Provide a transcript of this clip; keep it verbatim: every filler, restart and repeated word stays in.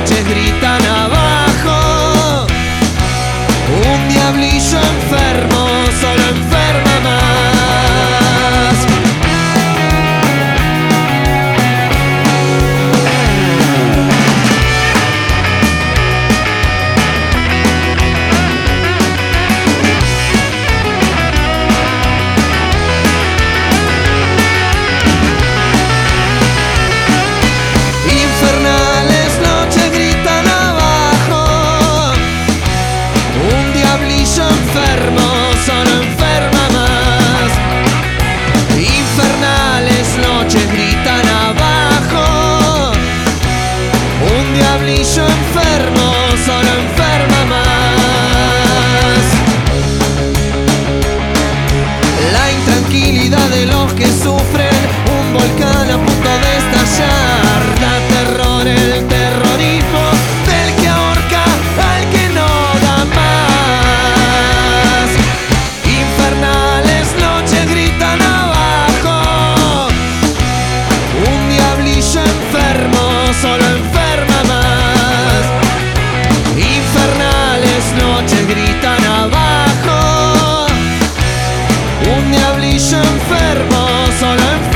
noches gritan abajo. Un diablillo enfermo solo enferma más. Infernales noches gritan abajo. Un diablillo enfermo solo enferma más. Infernales noches gritan abajo. Un diablillo enfermo solo enferma más. La intranquilidad de los que sufren un volcán a punto de estallar. Da terror el terrorismo del que ahorca al que no da más. Infernales noches gritan abajo. Un diablillo enfermo solo enferma más. Infernales noches gritan abajo. Un diablillo enfermo solo enferma más.